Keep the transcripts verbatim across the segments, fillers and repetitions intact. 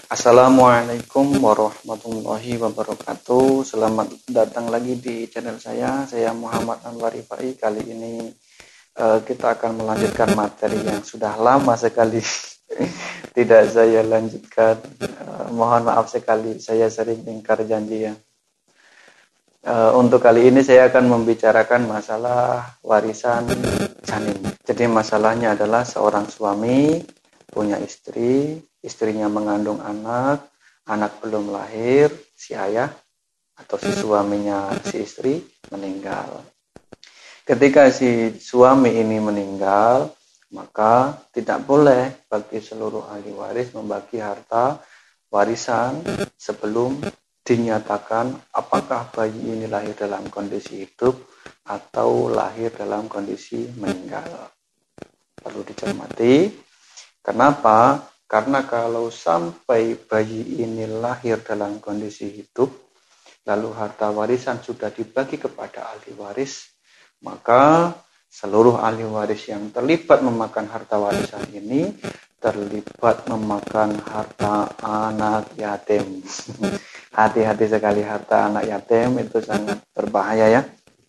Assalamualaikum warahmatullahi wabarakatuh. Selamat datang lagi di channel saya. Saya Muhammad Anwar Rifai. Kali ini uh, kita akan melanjutkan materi yang sudah lama sekali tidak saya lanjutkan. Uh, mohon maaf sekali, saya sering ingkar janji ya. Uh, untuk kali ini saya akan membicarakan masalah warisan janin. Jadi masalahnya adalah seorang suami punya istri, istrinya mengandung anak, anak belum lahir, si ayah atau si suaminya si istri meninggal. Ketika si suami ini meninggal, maka tidak boleh bagi seluruh ahli waris membagi harta warisan sebelum dinyatakan apakah bayi ini lahir dalam kondisi hidup atau lahir dalam kondisi meninggal. Perlu dicermati. Kenapa? Karena kalau sampai bayi ini lahir dalam kondisi hidup, lalu harta warisan sudah dibagi kepada ahli waris, maka seluruh ahli waris yang terlibat memakan harta warisan ini terlibat memakan harta anak yatim. Hati-hati sekali, harta anak yatim itu sangat berbahaya ya.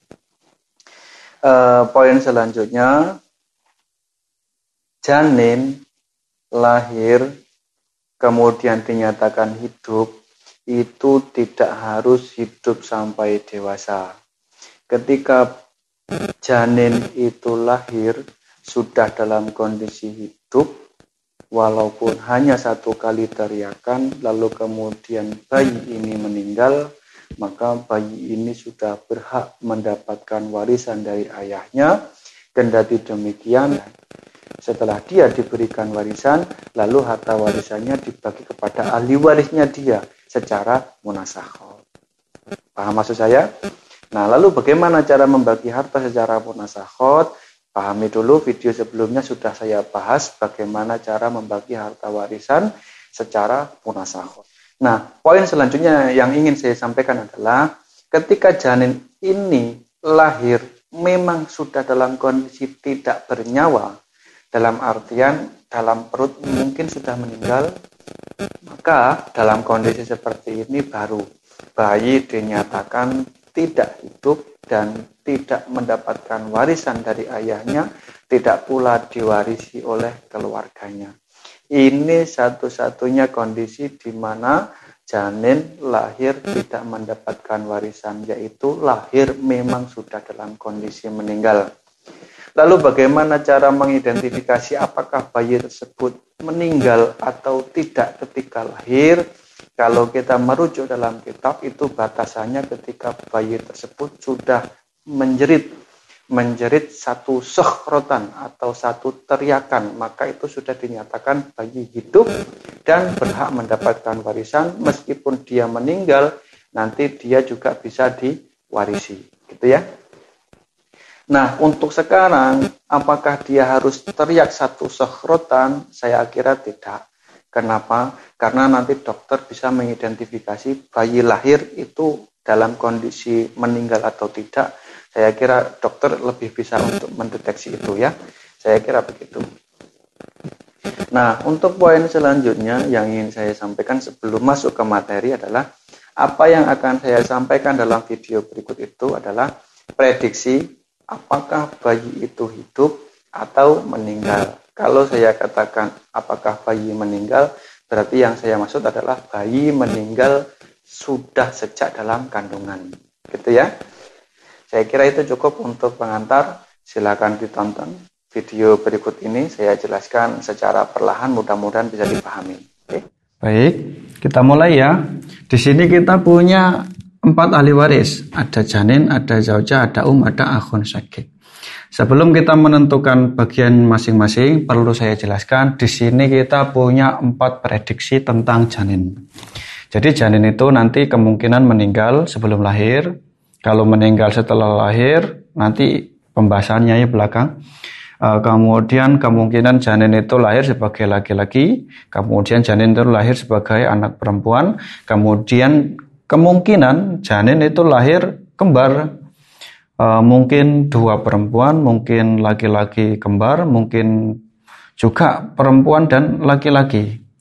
E, poin selanjutnya, janin lahir kemudian dinyatakan hidup itu tidak harus hidup sampai dewasa. Ketika janin itu lahir sudah dalam kondisi hidup, walaupun hanya satu kali teriakan lalu kemudian bayi ini meninggal, maka bayi ini sudah berhak mendapatkan warisan dari ayahnya. Kendati demikian, setelah dia diberikan warisan, lalu harta warisannya dibagi kepada ahli warisnya dia secara munasakhah. Paham maksud saya? Nah, lalu bagaimana cara membagi harta secara munasakhah? Pahami dulu, video sebelumnya sudah saya bahas bagaimana cara membagi harta warisan secara munasakhah. Nah, poin selanjutnya yang ingin saya sampaikan adalah ketika janin ini lahir memang sudah dalam kondisi tidak bernyawa, dalam artian dalam perut mungkin sudah meninggal, maka dalam kondisi seperti ini baru bayi dinyatakan tidak hidup dan tidak mendapatkan warisan dari ayahnya, tidak pula diwarisi oleh keluarganya. Ini satu-satunya kondisi di mana janin lahir tidak mendapatkan warisan, yaitu lahir memang sudah dalam kondisi meninggal. Lalu bagaimana cara mengidentifikasi apakah bayi tersebut meninggal atau tidak ketika lahir? Kalau kita merujuk dalam kitab, itu batasannya ketika bayi tersebut sudah menjerit, menjerit satu sokhrotan atau satu teriakan, maka itu sudah dinyatakan bayi hidup dan berhak mendapatkan warisan. Meskipun dia meninggal, nanti dia juga bisa diwarisi, gitu ya. Nah, untuk sekarang, apakah dia harus teriak satu sokhrotan? Saya kira tidak. Kenapa? Karena nanti dokter bisa mengidentifikasi bayi lahir itu dalam kondisi meninggal atau tidak. Saya kira dokter lebih bisa untuk mendeteksi itu ya. Saya kira begitu. Nah, untuk poin selanjutnya yang ingin saya sampaikan sebelum masuk ke materi adalah apa yang akan saya sampaikan dalam video berikut itu adalah prediksi apakah bayi itu hidup atau meninggal. Kalau saya katakan apakah bayi meninggal, berarti yang saya maksud adalah bayi meninggal sudah sejak dalam kandungan. Gitu ya. Saya kira itu cukup untuk pengantar. Silakan ditonton video berikut ini. Saya jelaskan secara perlahan, mudah-mudahan bisa dipahami. Oke. Baik, kita mulai ya. Di sini kita punya empat ahli waris. Ada janin, ada zauja, ada um, ada akhun syakik. Sebelum kita menentukan bagian masing-masing, perlu saya jelaskan, di sini kita punya empat prediksi tentang janin. Jadi janin itu nanti kemungkinan meninggal sebelum lahir. Kalau meninggal setelah lahir, nanti pembahasannya ya belakang. Uh, kemudian kemungkinan janin itu lahir sebagai laki-laki, kemudian janin itu lahir sebagai anak perempuan, kemudian kemungkinan janin itu lahir kembar. Uh, mungkin dua perempuan, mungkin laki-laki kembar, mungkin juga perempuan dan laki-laki.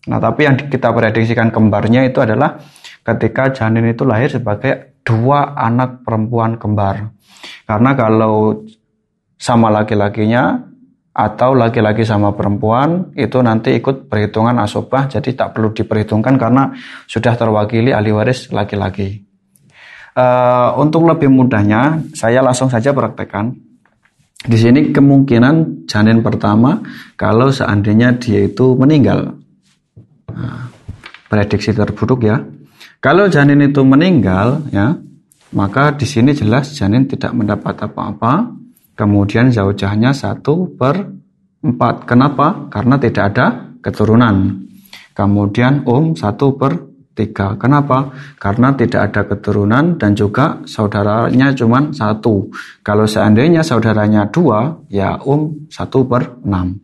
Nah, tapi yang kita prediksikan kembarnya itu adalah ketika janin itu lahir sebagai dua anak perempuan kembar. Karena kalau sama laki-lakinya atau laki-laki sama perempuan itu nanti ikut perhitungan asobah, jadi tak perlu diperhitungkan karena sudah terwakili ahli waris laki-laki. Uh, untuk lebih mudahnya, saya langsung saja praktekkan. Di sini kemungkinan janin pertama kalau seandainya dia itu meninggal. Nah, prediksi terburuk ya. Kalau janin itu meninggal ya, maka di sini jelas janin tidak mendapat apa-apa. Kemudian zaujahnya satu per empat. Kenapa? Karena tidak ada keturunan. Kemudian um satu per tiga. Kenapa? Karena tidak ada keturunan dan juga saudaranya cuma satu. Kalau seandainya saudaranya dua, ya um satu per enam.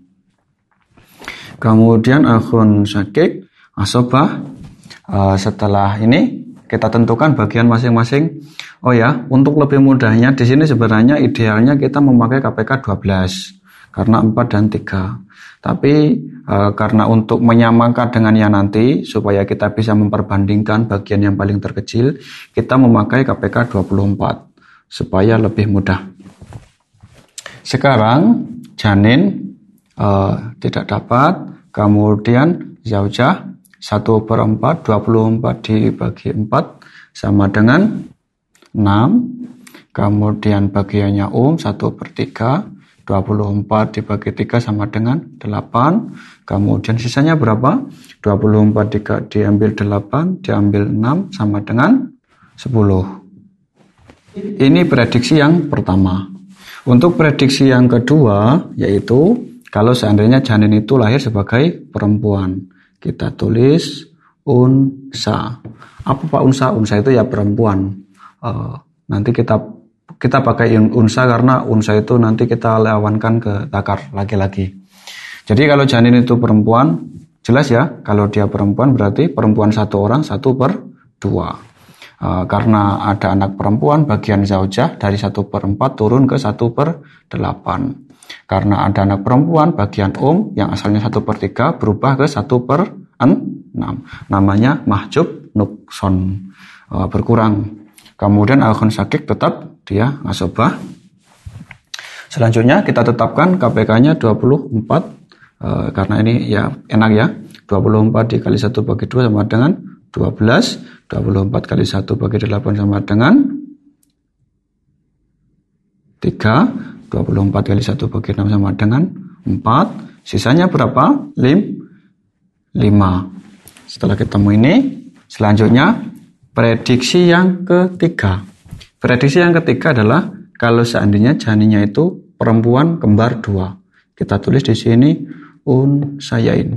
Kemudian akhun syakik, asobah. Uh, setelah ini kita tentukan bagian masing-masing. Oh ya, untuk lebih mudahnya di sini sebenarnya idealnya kita memakai K P K dua belas karena empat dan tiga. Tapi uh, karena untuk menyamakan dengan yang nanti supaya kita bisa memperbandingkan bagian yang paling terkecil, kita memakai K P K dua puluh empat supaya lebih mudah. Sekarang janin uh, tidak dapat. Kemudian zaujah satu per empat, dua puluh empat dibagi empat sama dengan enam. Kemudian bagiannya um satu per tiga, dua puluh empat dibagi tiga sama dengan delapan. Kemudian sisanya berapa? dua puluh empat di, diambil delapan, diambil enam sama dengan sepuluh. Ini prediksi yang pertama. Untuk prediksi yang kedua yaitu kalau seandainya janin itu lahir sebagai perempuan, kita tulis unsa. Apa Pak unsa? Unsa itu ya perempuan. Uh, nanti kita kita pakai unsa karena unsa itu nanti kita lawankan ke takar laki-laki. Jadi kalau janin itu perempuan, jelas ya. Kalau dia perempuan berarti perempuan satu orang satu per dua. Uh, karena ada anak perempuan, bagian zaujah dari satu per empat turun ke satu per delapan. Karena ada anak perempuan, bagian um yang asalnya satu per tiga berubah ke satu per enam. Namanya mahjub nukson, uh, berkurang. Kemudian akhun syakik tetap dia asobah. Selanjutnya kita tetapkan K P K-nya dua puluh empat. Uh, karena ini ya enak ya. dua puluh empat dikali satu bagi dua sama dengan dua belas. dua puluh empat kali satu bagi delapan sama dengan tiga. dua puluh empat kali satu bagi enam sama dengan empat. Sisanya berapa? lima. Setelah ketemu ini, selanjutnya prediksi yang ketiga. Prediksi yang ketiga adalah kalau seandainya janinnya itu perempuan kembar dua. Kita tulis di sini unsayain.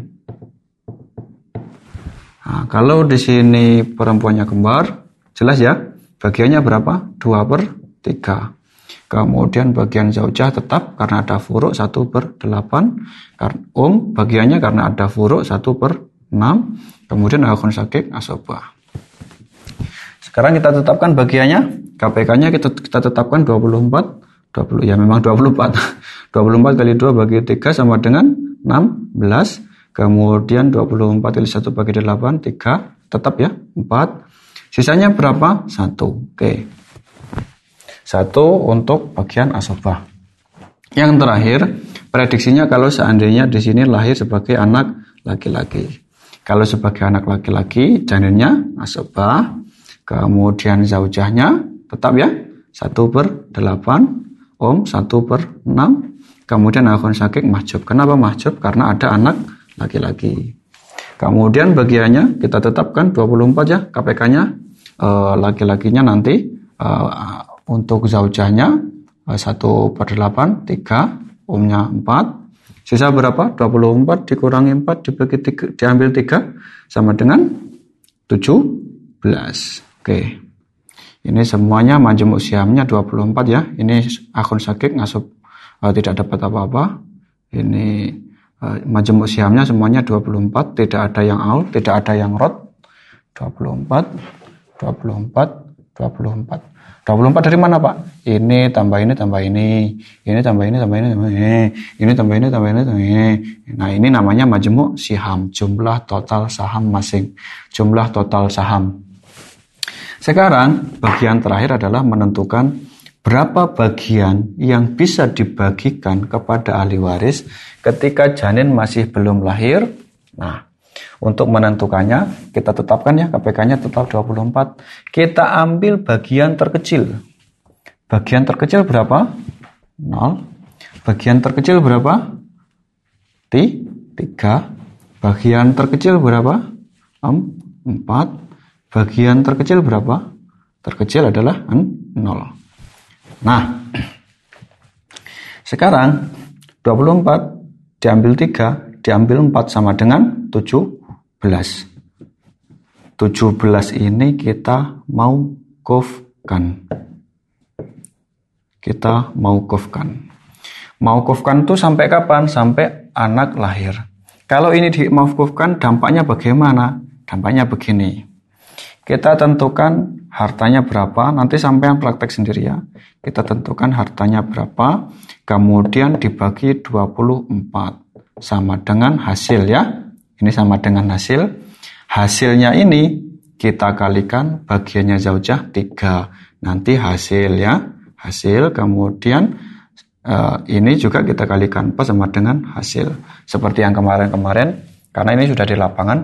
Nah, kalau di sini perempuannya kembar, jelas ya, bagiannya berapa? dua per tiga. Kemudian bagian zaujah tetap karena ada furuk satu per delapan. Um bagiannya karena ada furuk satu per enam. Kemudian akhun syakik asobah. Sekarang kita tetapkan bagiannya. K P K-nya kita, kita tetapkan dua puluh empat. dua puluh, ya memang dua puluh empat. dua puluh empat kali dua bagi tiga sama dengan enam belas. Kemudian dua puluh empat kali satu bagi delapan, tiga. Tetap ya, empat. Sisanya berapa? satu. Oke. Satu untuk bagian asobah. Yang terakhir, prediksinya kalau seandainya di sini lahir sebagai anak laki-laki. Kalau sebagai anak laki-laki, janinnya asobah. Kemudian zaujahnya tetap ya, satu per delapan, om satu per enam. Kemudian akhun syakik mahjub. Kenapa mahjub? Karena ada anak laki-laki. Kemudian bagiannya kita tetapkan dua puluh empat ya, K P K-nya. E, laki-lakinya nanti e, untuk zaujahnya satu per delapan, tiga, umnya empat. Sisa berapa? dua puluh empat dikurangi empat dibagi tiga, diambil tiga sama dengan tujuh belas. Oke. Ini semuanya majmuk siamnya dua puluh empat ya. Ini akhun syakik ngasub uh, tidak dapat apa-apa. Ini uh, majmuk siamnya semuanya dua puluh empat, tidak ada yang aul, tidak ada yang rot. dua puluh empat, dua puluh empat, dua puluh empat. dua puluh empat dari mana Pak? Ini tambah ini tambah ini, ini tambah ini tambah ini tambah ini, ini tambah ini tambah ini tambah ini. Nah ini namanya majmu' siham, jumlah total saham masing, jumlah total saham. Sekarang bagian terakhir adalah menentukan berapa bagian yang bisa dibagikan kepada ahli waris ketika janin masih belum lahir. Nah, untuk menentukannya, kita tetapkan ya, K P K-nya tetap dua puluh empat. Kita ambil bagian terkecil. Bagian terkecil berapa? nol. Bagian terkecil berapa? tiga. Bagian terkecil berapa? empat. Bagian terkecil berapa? Terkecil adalah nol. Nah, sekarang dua puluh empat diambil tiga, diambil empat sama dengan tujuh belas. tujuh belas ini kita mau mauqufkan. Kita mau mauqufkan. Mauqufkan itu sampai kapan? Sampai anak lahir. Kalau ini dimauqufkan, dampaknya bagaimana? Dampaknya begini. Kita tentukan hartanya berapa, nanti sampean praktek sendiri ya. Kita tentukan hartanya berapa, kemudian dibagi dua puluh empat. Sama dengan hasil ya. Ini sama dengan hasil. Hasilnya ini kita kalikan bagiannya zaujah tiga. Nanti hasil ya. Hasil kemudian uh, ini juga kita kalikan pas sama dengan hasil. Seperti yang kemarin-kemarin, karena ini sudah di lapangan.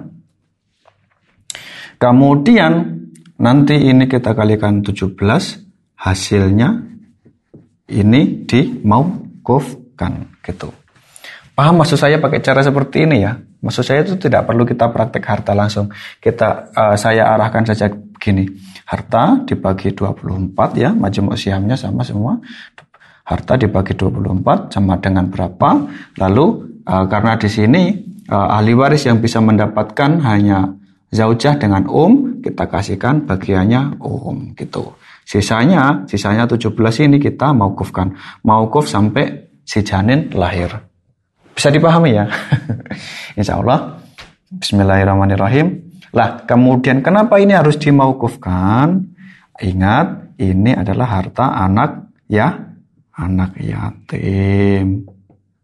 Kemudian nanti ini kita kalikan tujuh belas, hasilnya ini dimauqufkan gitu. Paham maksud saya pakai cara seperti ini ya? Maksud saya itu tidak perlu kita praktek harta langsung. Kita uh, saya arahkan saja begini. Harta dibagi dua puluh empat ya, majmu' sihamnya sama semua. Harta dibagi dua puluh empat sama dengan berapa? Lalu uh, karena di sini uh, ahli waris yang bisa mendapatkan hanya zaujah dengan um, kita kasihkan bagiannya um gitu. Sisanya, sisanya tujuh belas ini kita mauqufkan. Mauquf sampai si janin lahir. Bisa dipahami ya? Insya Allah. Bismillahirrahmanirrahim. Lah, kemudian kenapa ini harus dimauqufkan? Ingat, ini adalah harta anak ya, anak yatim.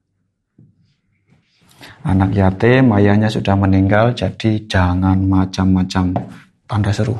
Anak yatim, ayahnya sudah meninggal, jadi jangan macam-macam, tanda seru.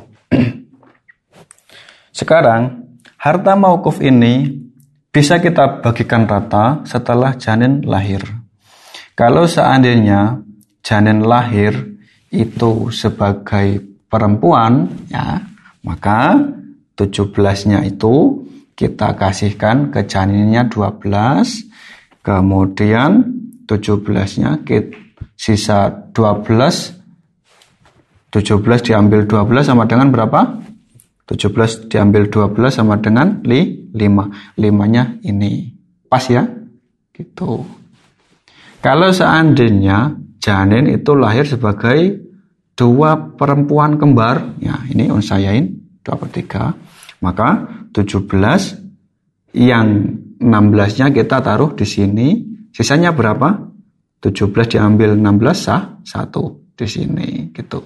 Sekarang, harta mauquf ini bisa kita bagikan rata setelah janin lahir. Kalau seandainya janin lahir itu sebagai perempuan, ya, maka tujuh belasnya itu kita kasihkan ke janinnya dua belas, kemudian tujuh belasnya kita, sisa dua belas, tujuh belas diambil dua belas sama dengan berapa? tujuh belas diambil dua belas sama dengan li, lima. limanya ini. Pas ya? Gitu. Kalau seandainya janin itu lahir sebagai dua perempuan kembar, ya ini unsayain, dua per tiga, maka tujuh belas yang enam belasnya kita taruh di sini. Sisanya berapa? tujuh belas diambil enam belas sah satu di sini gitu.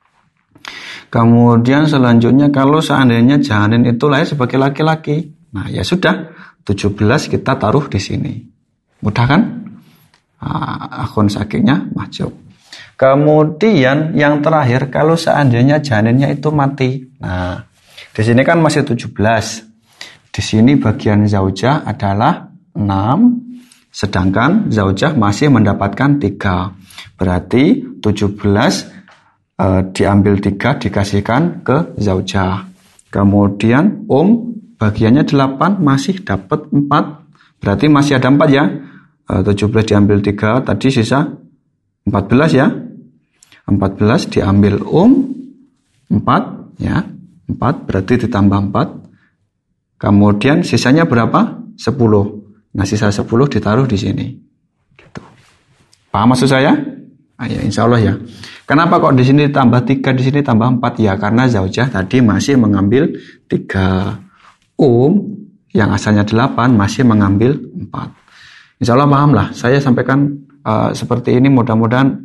Kemudian selanjutnya kalau seandainya janin itu lahir sebagai laki-laki, nah ya sudah tujuh belas kita taruh di sini. Mudah kan? Nah, akun sakitnya mahjub. Kemudian yang terakhir kalau seandainya janinnya itu mati. Nah, di sini kan masih tujuh belas. Di sini bagian zaujah adalah enam. Sedangkan zaujah masih mendapatkan tiga. Berarti tujuh belas e, diambil tiga dikasihkan ke zaujah. Kemudian um bagiannya delapan masih dapat empat. Berarti masih ada empat ya. E, tujuh belas diambil tiga tadi sisa empat belas ya. empat belas diambil um empat ya. empat berarti ditambah empat. Kemudian sisanya berapa? sepuluh. Nah, sisa sepuluh ditaruh di sini. Gitu. Paham maksud saya? Ah, ya, insya Allah ya. Kenapa kok di sini tambah tiga, di sini tambah empat? Ya, karena zaujah tadi masih mengambil tiga. Um, yang asalnya delapan, masih mengambil empat. Insya Allah paham lah. Saya sampaikan uh, seperti ini, mudah-mudahan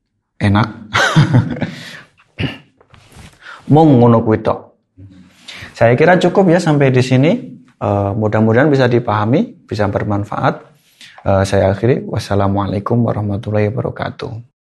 enak. Mung ngono kuwi tok. Saya kira cukup ya sampai di sini. Uh, mudah-mudahan bisa dipahami, bisa bermanfaat. Uh, saya akhiri. Wassalamualaikum warahmatullahi wabarakatuh.